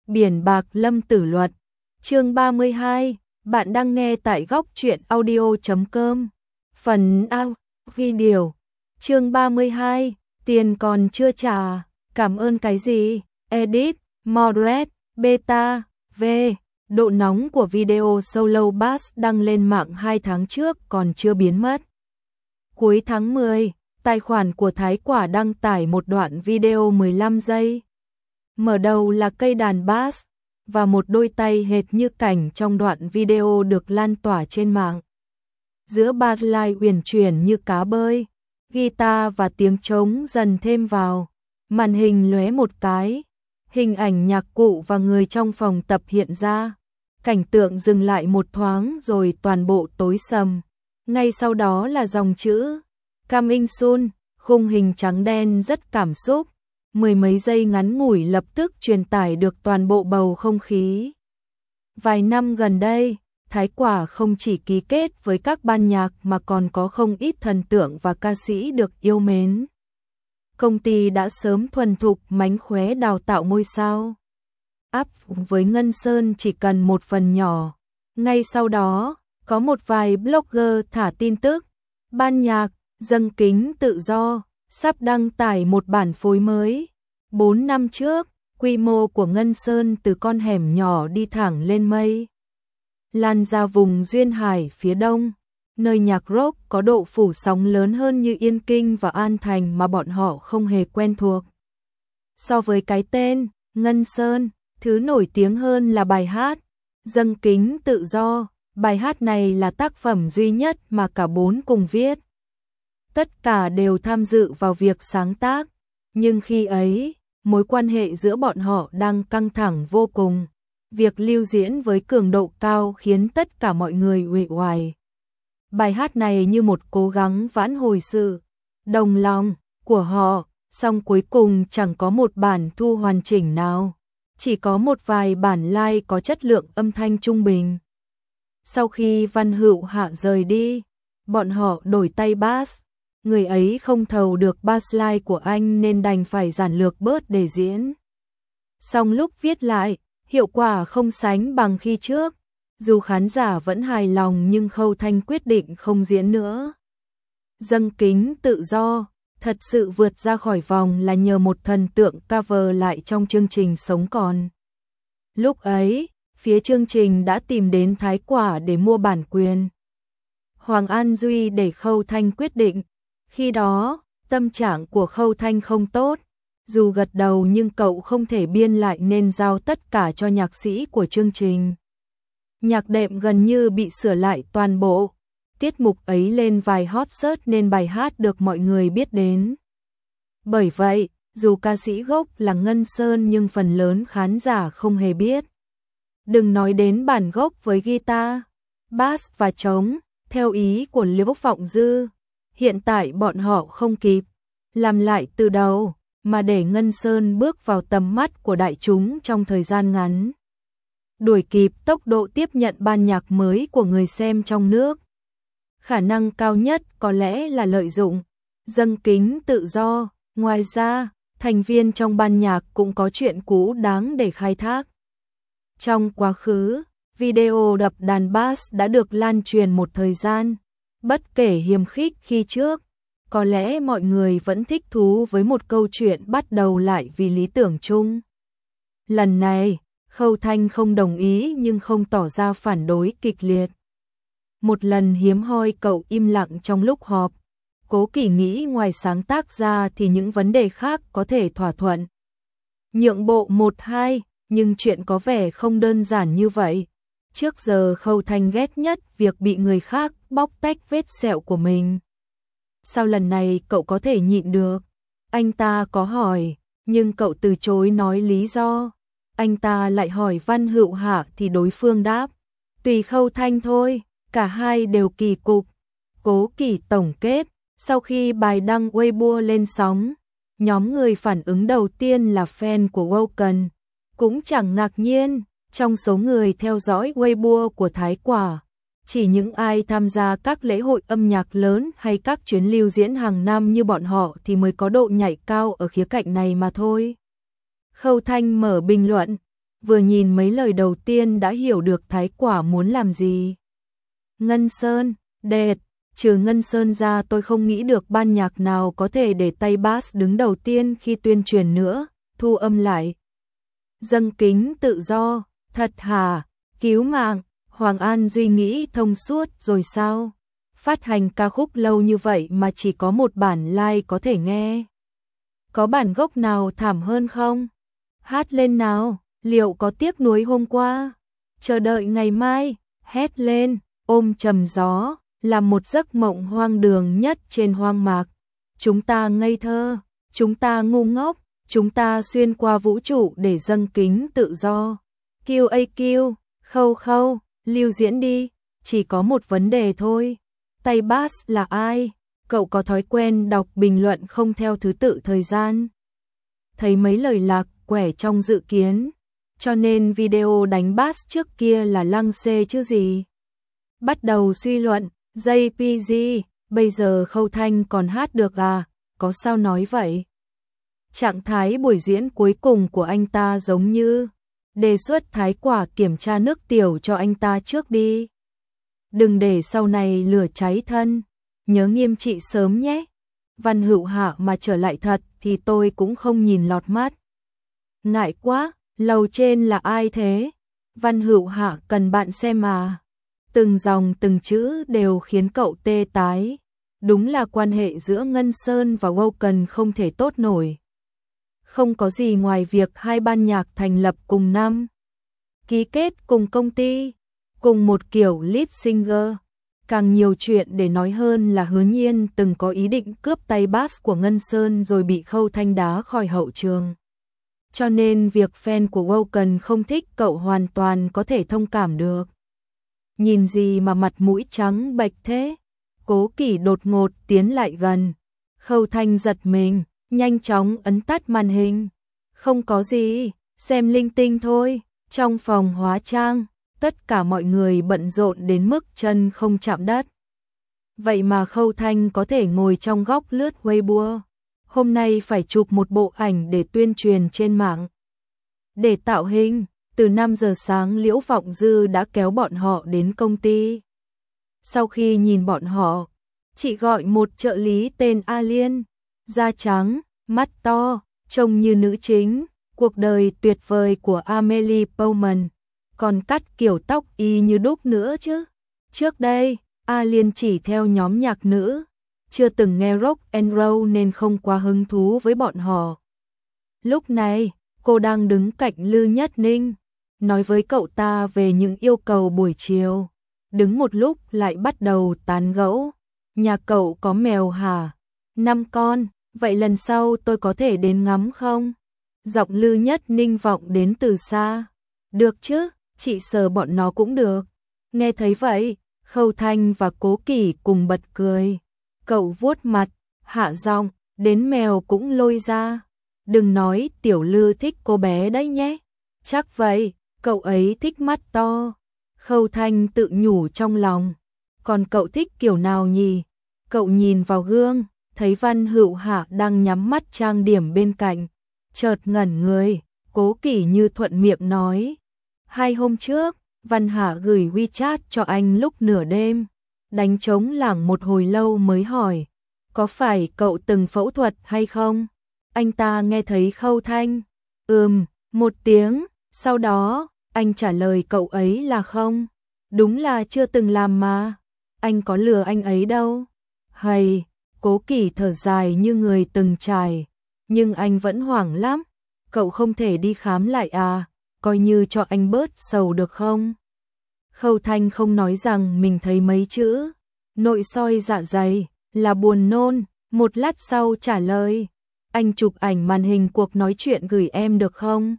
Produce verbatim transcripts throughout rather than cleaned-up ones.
Biển bạc lâm tử luật. Chương ba mươi hai, bạn đang nghe tại góc truyện audio chấm com. Phần A. Video. Chương ba mươi hai, tiền còn chưa trả, cảm ơn cái gì? Edit, Moderate, Beta, V. Độ nóng của video solo bass đăng lên mạng hai tháng trước còn chưa biến mất. Cuối tháng mười, tài khoản của Thái Quả đăng tải một đoạn video mười lăm giây. Mở đầu là cây đàn bass và một đôi tay hệt như cảnh trong đoạn video được lan tỏa trên mạng. Giữa bassline uyển chuyển như cá bơi, guitar và tiếng trống dần thêm vào, màn hình lóe một cái, hình ảnh nhạc cụ và người trong phòng tập hiện ra. Cảnh tượng dừng lại một thoáng rồi toàn bộ tối sầm. Ngay sau đó là dòng chữ Coming soon, khung hình trắng đen rất cảm xúc. Mười mấy giây ngắn ngủi lập tức truyền tải được toàn bộ bầu không khí. Vài năm gần đây, Thái Quả không chỉ ký kết với các ban nhạc mà còn có không ít thần tượng và ca sĩ được yêu mến. Công ty đã sớm thuần thục mánh khóe đào tạo ngôi sao. Áp với Ngân Sơn chỉ cần một phần nhỏ. Ngay sau đó, có một vài blogger thả tin tức. Ban nhạc, dâng kính tự do, sắp đăng tải một bản phối mới. Bốn năm trước, quy mô của Ngân Sơn từ con hẻm nhỏ đi thẳng lên mây. Lan ra vùng duyên hải phía đông, nơi nhạc rock có độ phủ sóng lớn hơn như Yên Kinh và An Thành mà bọn họ không hề quen thuộc. So với cái tên, Ngân Sơn, thứ nổi tiếng hơn là bài hát, Dâng kính tự do. Bài hát này là tác phẩm duy nhất mà cả bốn cùng viết. Tất cả đều tham dự vào việc sáng tác, nhưng khi ấy, mối quan hệ giữa bọn họ đang căng thẳng vô cùng. Việc lưu diễn với cường độ cao khiến tất cả mọi người uể oải. Bài hát này như một cố gắng vãn hồi sự đồng lòng của họ, song cuối cùng chẳng có một bản thu hoàn chỉnh nào. Chỉ có một vài bản live có chất lượng âm thanh trung bình. Sau khi Văn Hữu Hạ rời đi, bọn họ đổi tay bass. Người ấy không thầu được bassline của anh nên đành phải giản lược bớt để diễn. Song lúc viết lại, hiệu quả không sánh bằng khi trước. Dù khán giả vẫn hài lòng nhưng Khâu Thanh quyết định không diễn nữa. Dâng kính tự do, thật sự vượt ra khỏi vòng là nhờ một thần tượng cover lại trong chương trình Sống Còn. Lúc ấy, phía chương trình đã tìm đến Thái Quả để mua bản quyền. Hoàng An Duy để Khâu Thanh quyết định. Khi đó, tâm trạng của Khâu Thanh không tốt. Dù gật đầu nhưng cậu không thể biên lại nên giao tất cả cho nhạc sĩ của chương trình. Nhạc đệm gần như bị sửa lại toàn bộ. Tiết mục ấy lên vài hot search nên bài hát được mọi người biết đến. Bởi vậy, dù ca sĩ gốc là Ngân Sơn nhưng phần lớn khán giả không hề biết. Đừng nói đến bản gốc với guitar, bass và trống, theo ý của Liễu Vọng Dư. Hiện tại bọn họ không kịp làm lại từ đầu, mà để Ngân Sơn bước vào tầm mắt của đại chúng trong thời gian ngắn. Đuổi kịp tốc độ tiếp nhận ban nhạc mới của người xem trong nước. Khả năng cao nhất có lẽ là lợi dụng dâng kính tự do. Ngoài ra, thành viên trong ban nhạc cũng có chuyện cũ đáng để khai thác. Trong quá khứ, video đập đàn bass đã được lan truyền một thời gian. Bất kể hiềm khích khi trước, có lẽ mọi người vẫn thích thú với một câu chuyện bắt đầu lại vì lý tưởng chung. Lần này, Khâu Thanh không đồng ý nhưng không tỏ ra phản đối kịch liệt. Một lần hiếm hoi cậu im lặng trong lúc họp. Cố Kỳ nghĩ ngoài sáng tác ra thì những vấn đề khác có thể thỏa thuận. Nhượng bộ một hai, nhưng chuyện có vẻ không đơn giản như vậy. Trước giờ Khâu Thanh ghét nhất việc bị người khác bóc tách vết sẹo của mình. Sao lần này cậu có thể nhịn được? Anh ta có hỏi, nhưng cậu từ chối nói lý do. Anh ta lại hỏi Văn Hữu Hạ thì đối phương đáp, tùy Khâu Thanh thôi, cả hai đều kỳ cục. Cố Kỳ tổng kết, sau khi bài đăng Weibo lên sóng, nhóm người phản ứng đầu tiên là fan của Woken. Cũng chẳng ngạc nhiên, trong số người theo dõi Weibo của Thái Quả, chỉ những ai tham gia các lễ hội âm nhạc lớn hay các chuyến lưu diễn hàng năm như bọn họ thì mới có độ nhạy cao ở khía cạnh này mà thôi. Khâu Thanh mở bình luận, vừa nhìn mấy lời đầu tiên đã hiểu được Thái Quả muốn làm gì. Ngân Sơn, đệt, trừ Ngân Sơn ra tôi không nghĩ được ban nhạc nào có thể để tay bass đứng đầu tiên khi tuyên truyền nữa, thu âm lại. Dâng kính tự do, thật hả, cứu mạng, Hoàng An Duy nghĩ thông suốt rồi sao? Phát hành ca khúc lâu như vậy mà chỉ có một bản live có thể nghe. Có bản gốc nào thảm hơn không? Hát lên nào, liệu có tiếc nuối hôm qua? Chờ đợi ngày mai, hét lên, ôm trầm gió, là một giấc mộng hoang đường nhất trên hoang mạc. Chúng ta ngây thơ, chúng ta ngu ngốc, chúng ta xuyên qua vũ trụ để dâng kính tự do. quy a quy, khâu khâu, lưu diễn đi, chỉ có một vấn đề thôi. Tay bass là ai? Cậu có thói quen đọc bình luận không theo thứ tự thời gian? Thấy mấy lời lạc quẻ trong dự kiến, cho nên video đánh bass trước kia là lăng xê chứ gì. Bắt đầu suy luận, jay pê giê, bây giờ Khâu Thanh còn hát được à, có sao nói vậy? Trạng thái buổi diễn cuối cùng của anh ta giống như đề xuất Thái Quả kiểm tra nước tiểu cho anh ta trước đi. Đừng để sau này lửa cháy thân, nhớ nghiêm trị sớm nhé. Văn Hữu Hạ mà trở lại thật thì tôi cũng không nhìn lọt mắt. Ngại quá, lầu trên là ai thế? Văn Hữu Hạ cần bạn xem mà. Từng dòng từng chữ đều khiến cậu tê tái. Đúng là quan hệ giữa Ngân Sơn và Woken không thể tốt nổi. Không có gì ngoài việc hai ban nhạc thành lập cùng năm, ký kết cùng công ty, cùng một kiểu lead singer. Càng nhiều chuyện để nói hơn là Hứa Nhiên từng có ý định cướp tay bass của Ngân Sơn rồi bị Khâu Thanh đá khỏi hậu trường. Cho nên việc fan của Woken không thích cậu hoàn toàn có thể thông cảm được. Nhìn gì mà mặt mũi trắng bệch thế? Cố Kỷ đột ngột tiến lại gần. Khâu Thanh giật mình, nhanh chóng ấn tắt màn hình. Không có gì, xem linh tinh thôi. Trong phòng hóa trang, tất cả mọi người bận rộn đến mức chân không chạm đất. Vậy mà Khâu Thanh có thể ngồi trong góc lướt Weibo. Hôm nay phải chụp một bộ ảnh để tuyên truyền trên mạng. Để tạo hình, từ năm giờ sáng Liễu Vọng Dư đã kéo bọn họ đến công ty. Sau khi nhìn bọn họ, chị gọi một trợ lý tên A Liên, da trắng, mắt to, trông như nữ chính, cuộc đời tuyệt vời của Amelie Bowman, còn cắt kiểu tóc y như đúc nữa chứ. Trước đây, A Liên chỉ theo nhóm nhạc nữ, chưa từng nghe rock and roll nên không quá hứng thú với bọn họ. Lúc này, cô đang đứng cạnh Lư Nhất Ninh, nói với cậu ta về những yêu cầu buổi chiều. Đứng một lúc lại bắt đầu tán gẫu. Nhà cậu có mèo hả? Năm con, vậy lần sau tôi có thể đến ngắm không? Giọng Lư Nhất Ninh vọng đến từ xa. Được chứ, chị sờ bọn nó cũng được. Nghe thấy vậy, Khâu Thanh và Cố Kỷ cùng bật cười. Cậu vuốt mặt, hạ giọng, đến mèo cũng lôi ra. Đừng nói tiểu Lư thích cô bé đấy nhé. Chắc vậy, cậu ấy thích mắt to. Khâu Thanh tự nhủ trong lòng. Còn cậu thích kiểu nào nhỉ? Cậu nhìn vào gương, thấy Văn Hữu Hạ đang nhắm mắt trang điểm bên cạnh. Chợt ngẩn người, Cố Kỷ như thuận miệng nói. Hai hôm trước, Văn Hạ gửi WeChat cho anh lúc nửa đêm. Đánh trống lảng một hồi lâu mới hỏi. Có phải cậu từng phẫu thuật hay không? Anh ta nghe thấy Khâu Thanh. Ừm, một tiếng, sau đó, anh trả lời cậu ấy là không. Đúng là chưa từng làm mà. Anh có lừa anh ấy đâu. Hầy, Cố Kỷ thở dài như người từng trải. Nhưng anh vẫn hoảng lắm. Cậu không thể đi khám lại à? Coi như cho anh bớt sầu được không? Khâu Thanh không nói rằng mình thấy mấy chữ nội soi dạ dày là buồn nôn. Một lát sau trả lời. Anh chụp ảnh màn hình cuộc nói chuyện gửi em được không?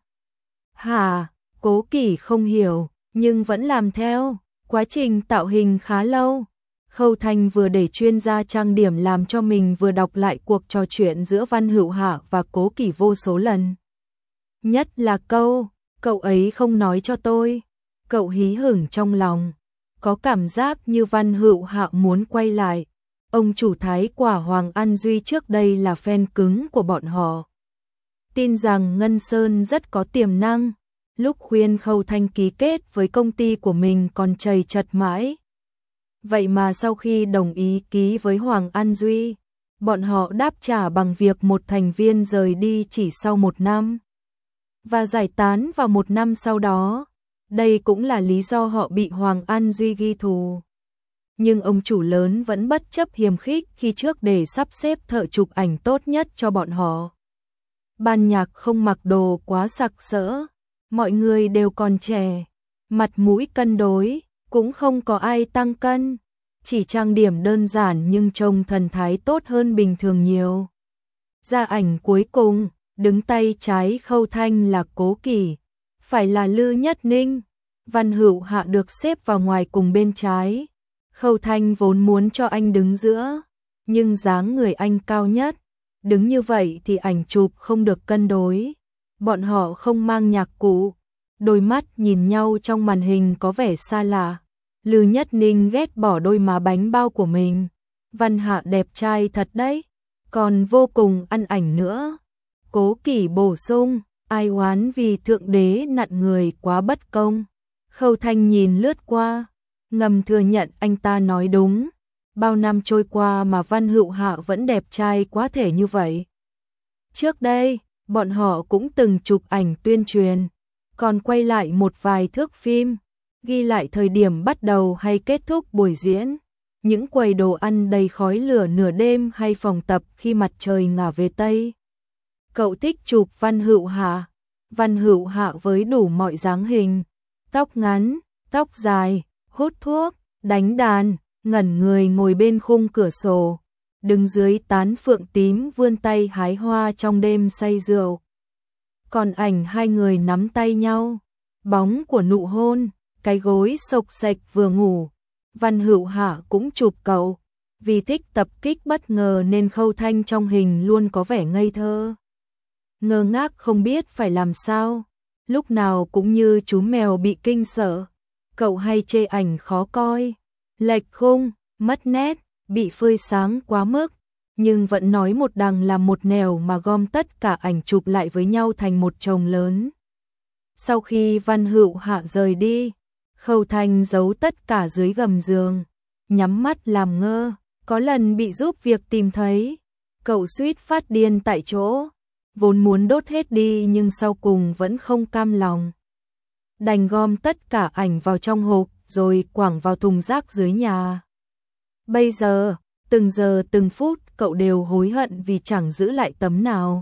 Hả? Cố Kỷ không hiểu, nhưng vẫn làm theo. Quá trình tạo hình khá lâu. Khâu Thanh vừa để chuyên gia trang điểm làm cho mình vừa đọc lại cuộc trò chuyện giữa Văn Hữu Hạ và Cố Kỷ vô số lần. Nhất là câu, cậu ấy không nói cho tôi. Cậu hí hửng trong lòng. Có cảm giác như Văn Hữu Hạ muốn quay lại. Ông chủ Thái Quả Hoàng An Duy trước đây là fan cứng của bọn họ. Tin rằng Ngân Sơn rất có tiềm năng. lúc khuyên Khâu Thanh ký kết với công ty của mình còn chầy chật mãi. Vậy mà sau khi đồng ý ký với Hoàng An Duy, bọn họ đáp trả bằng việc một thành viên rời đi chỉ sau một năm và giải tán vào một năm sau đó. Đây cũng là lý do họ bị Hoàng An Duy ghi thù. Nhưng ông chủ lớn vẫn bất chấp hiềm khích khi trước để sắp xếp thợ chụp ảnh tốt nhất cho bọn họ. Ban nhạc không mặc đồ quá sặc sỡ, mọi người đều còn trẻ, mặt mũi cân đối, cũng không có ai tăng cân, chỉ trang điểm đơn giản nhưng trông thần thái tốt hơn bình thường nhiều. Ra ảnh cuối cùng, đứng tay trái Khâu Thanh là Cố Kỳ, phải là Lư Nhất Ninh, Văn Hữu Hạ được xếp vào ngoài cùng bên trái. Khâu Thanh vốn muốn cho anh đứng giữa, nhưng dáng người anh cao nhất, đứng như vậy thì ảnh chụp không được cân đối. Bọn họ không mang nhạc cụ, đôi mắt nhìn nhau trong màn hình có vẻ xa lạ. Lư Nhất Ninh ghét bỏ đôi má bánh bao của mình. Văn Hạ đẹp trai thật đấy, còn vô cùng ăn ảnh nữa. Cố Kỳ bổ sung, ai oán vì thượng đế nặn người quá bất công. Khâu Thanh nhìn lướt qua, ngầm thừa nhận anh ta nói đúng. Bao năm trôi qua mà Văn Hữu Hạ vẫn đẹp trai quá thể như vậy. Trước đây, bọn họ cũng từng chụp ảnh tuyên truyền, còn quay lại một vài thước phim, ghi lại thời điểm bắt đầu hay kết thúc buổi diễn, những quầy đồ ăn đầy khói lửa nửa đêm hay phòng tập khi mặt trời ngả về Tây. Cậu thích chụp Văn Hữu Hạ. Văn Hữu Hạ với đủ mọi dáng hình, tóc ngắn, tóc dài, hút thuốc, đánh đàn, ngẩn người ngồi bên khung cửa sổ, đứng dưới tán phượng tím vươn tay hái hoa trong đêm say rượu. Còn ảnh hai người nắm tay nhau, bóng của nụ hôn, cái gối xộc xệch vừa ngủ. Văn Hữu Hạ cũng chụp cậu, vì thích tập kích bất ngờ nên Khâu Thanh trong hình luôn có vẻ ngây thơ, ngơ ngác không biết phải làm sao, lúc nào cũng như chú mèo bị kinh sợ. Cậu hay chê ảnh khó coi, lệch khung, mất nét, bị phơi sáng quá mức, nhưng vẫn nói một đằng làm một nẻo mà gom tất cả ảnh chụp lại với nhau thành một chồng lớn. Sau khi Văn Hữu Hạ rời đi, Khâu Thanh giấu tất cả dưới gầm giường, nhắm mắt làm ngơ, có lần bị giúp việc tìm thấy, cậu suýt phát điên tại chỗ, vốn muốn đốt hết đi nhưng sau cùng vẫn không cam lòng. Đành gom tất cả ảnh vào trong hộp rồi quẳng vào thùng rác dưới nhà. Bây giờ, từng giờ từng phút cậu đều hối hận vì chẳng giữ lại tấm nào.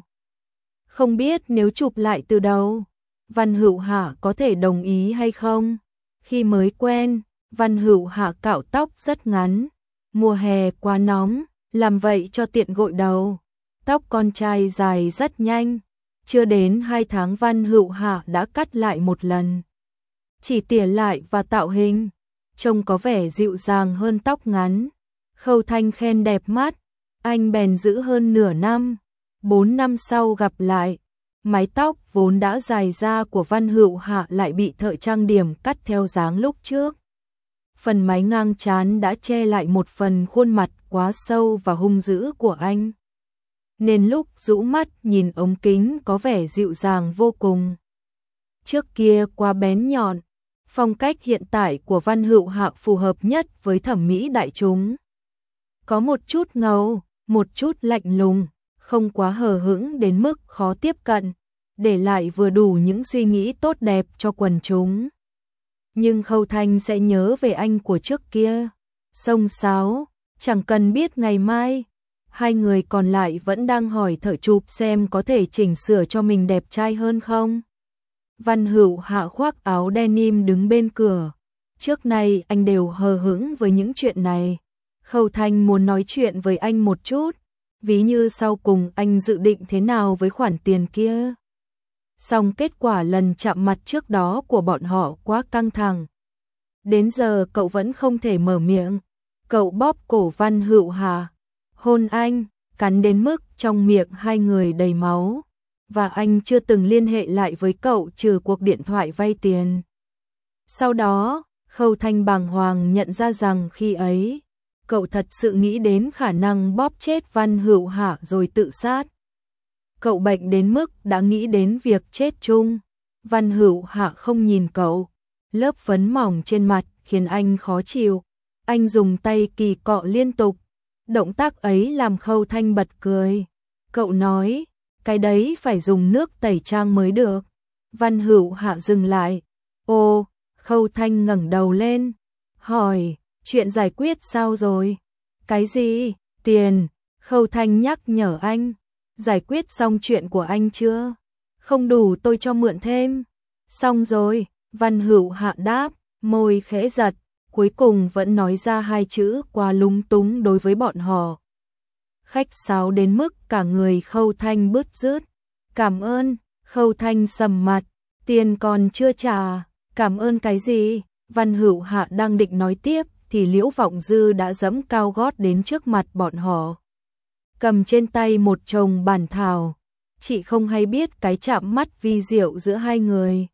Không biết nếu chụp lại từ đầu, Văn Hữu Hạ có thể đồng ý hay không? Khi mới quen, Văn Hữu Hạ cạo tóc rất ngắn, mùa hè quá nóng, làm vậy cho tiện gội đầu. Tóc con trai dài rất nhanh, chưa đến hai tháng Văn Hữu Hạ đã cắt lại một lần. Chỉ tỉa lại và tạo hình, trông có vẻ dịu dàng hơn tóc ngắn. Khâu Thanh khen đẹp mắt, anh bèn giữ hơn nửa năm. Bốn năm sau gặp lại, mái tóc vốn đã dài ra của Văn Hữu Hạ lại bị thợ trang điểm cắt theo dáng lúc trước. Phần mái ngang trán đã che lại một phần khuôn mặt quá sâu và hung dữ của anh, nên lúc rũ mắt nhìn ống kính có vẻ dịu dàng vô cùng. Trước kia quá bén nhọn, phong cách hiện tại của Văn Hữu Hạ phù hợp nhất với thẩm mỹ đại chúng. Có một chút ngầu, một chút lạnh lùng, không quá hờ hững đến mức khó tiếp cận, để lại vừa đủ những suy nghĩ tốt đẹp cho quần chúng. Nhưng Khâu Thanh sẽ nhớ về anh của trước kia, xông xáo, chẳng cần biết ngày mai. Hai người còn lại vẫn đang hỏi thợ chụp xem có thể chỉnh sửa cho mình đẹp trai hơn không. Văn Hữu Hạ khoác áo denim đứng bên cửa. Trước nay anh đều hờ hững với những chuyện này. Khâu Thanh muốn nói chuyện với anh một chút, ví như sau cùng anh dự định thế nào với khoản tiền kia. Song kết quả lần chạm mặt trước đó của bọn họ quá căng thẳng. Đến giờ cậu vẫn không thể mở miệng. Cậu bóp cổ Văn Hữu Hạ, hôn anh, cắn đến mức trong miệng hai người đầy máu. Và anh chưa từng liên hệ lại với cậu trừ cuộc điện thoại vay tiền. Sau đó, Khâu Thanh bàng hoàng nhận ra rằng khi ấy, cậu thật sự nghĩ đến khả năng bóp chết Văn Hữu Hạ rồi tự sát. Cậu bệnh đến mức đã nghĩ đến việc chết chung. Văn Hữu Hạ không nhìn cậu, lớp phấn mỏng trên mặt khiến anh khó chịu. Anh dùng tay kỳ cọ liên tục, động tác ấy làm Khâu Thanh bật cười. Cậu nói, cái đấy phải dùng nước tẩy trang mới được. Văn Hữu Hạ dừng lại. Ô, Khâu Thanh ngẩng đầu lên, hỏi, chuyện giải quyết sao rồi? Cái gì? Tiền. Khâu Thanh nhắc nhở anh, giải quyết xong chuyện của anh chưa? Không đủ tôi cho mượn thêm. Xong rồi, Văn Hữu Hạ đáp, môi khẽ giật, cuối cùng vẫn nói ra hai chữ quá lúng túng đối với bọn họ. Khách sáo đến mức cả người Khâu Thanh bứt rứt. Cảm ơn. Khâu Thanh sầm mặt, tiền còn chưa trả. Cảm ơn cái gì? Văn Hữu Hạ đang định nói tiếp thì Liễu Vọng Dư đã giẫm cao gót đến trước mặt bọn họ, cầm trên tay một chồng bản thảo. Chị không hay biết cái chạm mắt vi diệu giữa hai người.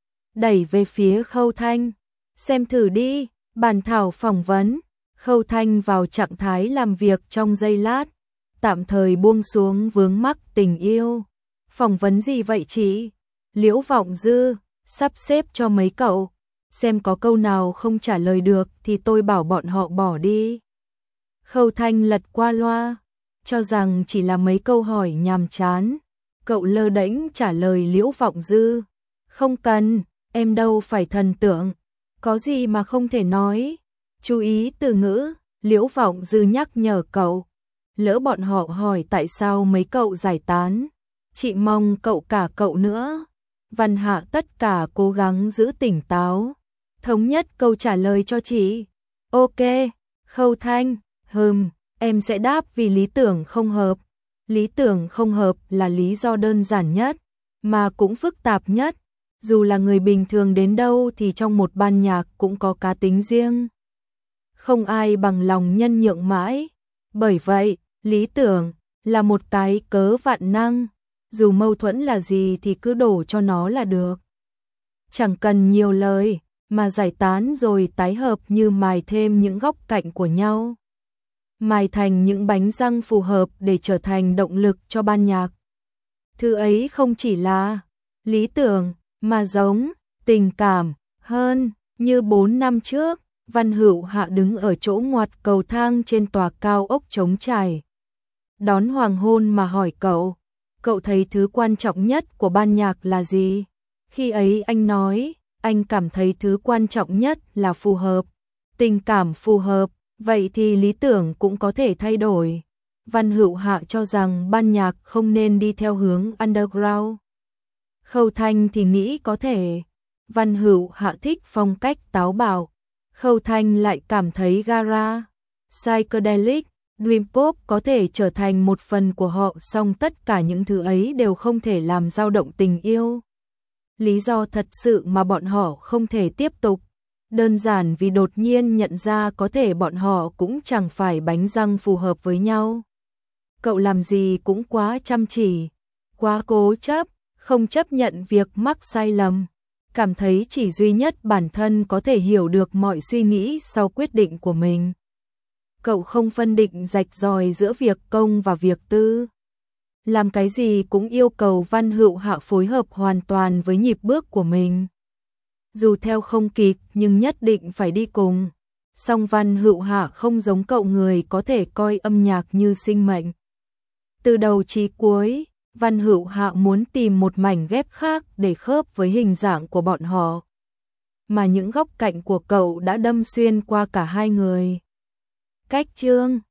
Đẩy về phía Khâu Thanh, xem thử đi. Bản thảo phỏng vấn. Khâu Thanh vào trạng thái làm việc trong giây lát, tạm thời buông xuống vướng mắc tình yêu. Phỏng vấn gì vậy chị? Liễu Vọng Dư, sắp xếp cho mấy cậu, xem có câu nào không trả lời được thì tôi bảo bọn họ bỏ đi. Khâu Thanh lật qua loa, cho rằng chỉ là mấy câu hỏi nhàm chán. Cậu lơ đễnh trả lời Liễu Vọng Dư, không cần, em đâu phải thần tượng, có gì mà không thể nói. Chú ý từ ngữ. Liễu Vọng Dư nhắc nhở cậu, lỡ bọn họ hỏi tại sao mấy cậu giải tán, chị mong cậu cả cậu nữa. Văn Hạ tất cả cố gắng giữ tỉnh táo, thống nhất câu trả lời cho chị. Ok. Khâu Thanh, hừm, em sẽ đáp vì lý tưởng không hợp. Lý tưởng không hợp là lý do đơn giản nhất, mà cũng phức tạp nhất. Dù là người bình thường đến đâu thì trong một ban nhạc cũng có cá tính riêng. Không ai bằng lòng nhân nhượng mãi. Bởi vậy, lý tưởng là một cái cớ vạn năng. Dù mâu thuẫn là gì thì cứ đổ cho nó là được. Chẳng cần nhiều lời, mà giải tán rồi tái hợp như mài thêm những góc cạnh của nhau. Mài thành những bánh răng phù hợp để trở thành động lực cho ban nhạc. Thứ ấy không chỉ là lý tưởng, mà giống tình cảm hơn. Như bốn năm trước, Văn Hữu Hạ đứng ở chỗ ngoặt cầu thang trên tòa cao ốc trống trải, đón hoàng hôn mà hỏi cậu, cậu thấy thứ quan trọng nhất của ban nhạc là gì? Khi ấy anh nói, anh cảm thấy thứ quan trọng nhất là phù hợp, tình cảm phù hợp, vậy thì lý tưởng cũng có thể thay đổi. Văn Hữu Hạ cho rằng ban nhạc không nên đi theo hướng underground. Khâu Thanh thì nghĩ có thể. Văn Hữu Hạ thích phong cách táo bạo, Khâu Thanh lại cảm thấy gara, psychedelic, dream pop có thể trở thành một phần của họ, song tất cả những thứ ấy đều không thể làm dao động tình yêu. Lý do thật sự mà bọn họ không thể tiếp tục, đơn giản vì đột nhiên nhận ra có thể bọn họ cũng chẳng phải bánh răng phù hợp với nhau. Cậu làm gì cũng quá chăm chỉ, quá cố chấp, không chấp nhận việc mắc sai lầm, cảm thấy chỉ duy nhất bản thân có thể hiểu được mọi suy nghĩ sau quyết định của mình. Cậu không phân định rạch ròi giữa việc công và việc tư. Làm cái gì cũng yêu cầu Văn Hữu Hạ phối hợp hoàn toàn với nhịp bước của mình. Dù theo không kịp nhưng nhất định phải đi cùng. Song Văn Hữu Hạ không giống cậu, người có thể coi âm nhạc như sinh mệnh. Từ đầu chí cuối, Văn Hữu Hạ muốn tìm một mảnh ghép khác để khớp với hình dạng của bọn họ. Mà những góc cạnh của cậu đã đâm xuyên qua cả hai người. Cách chương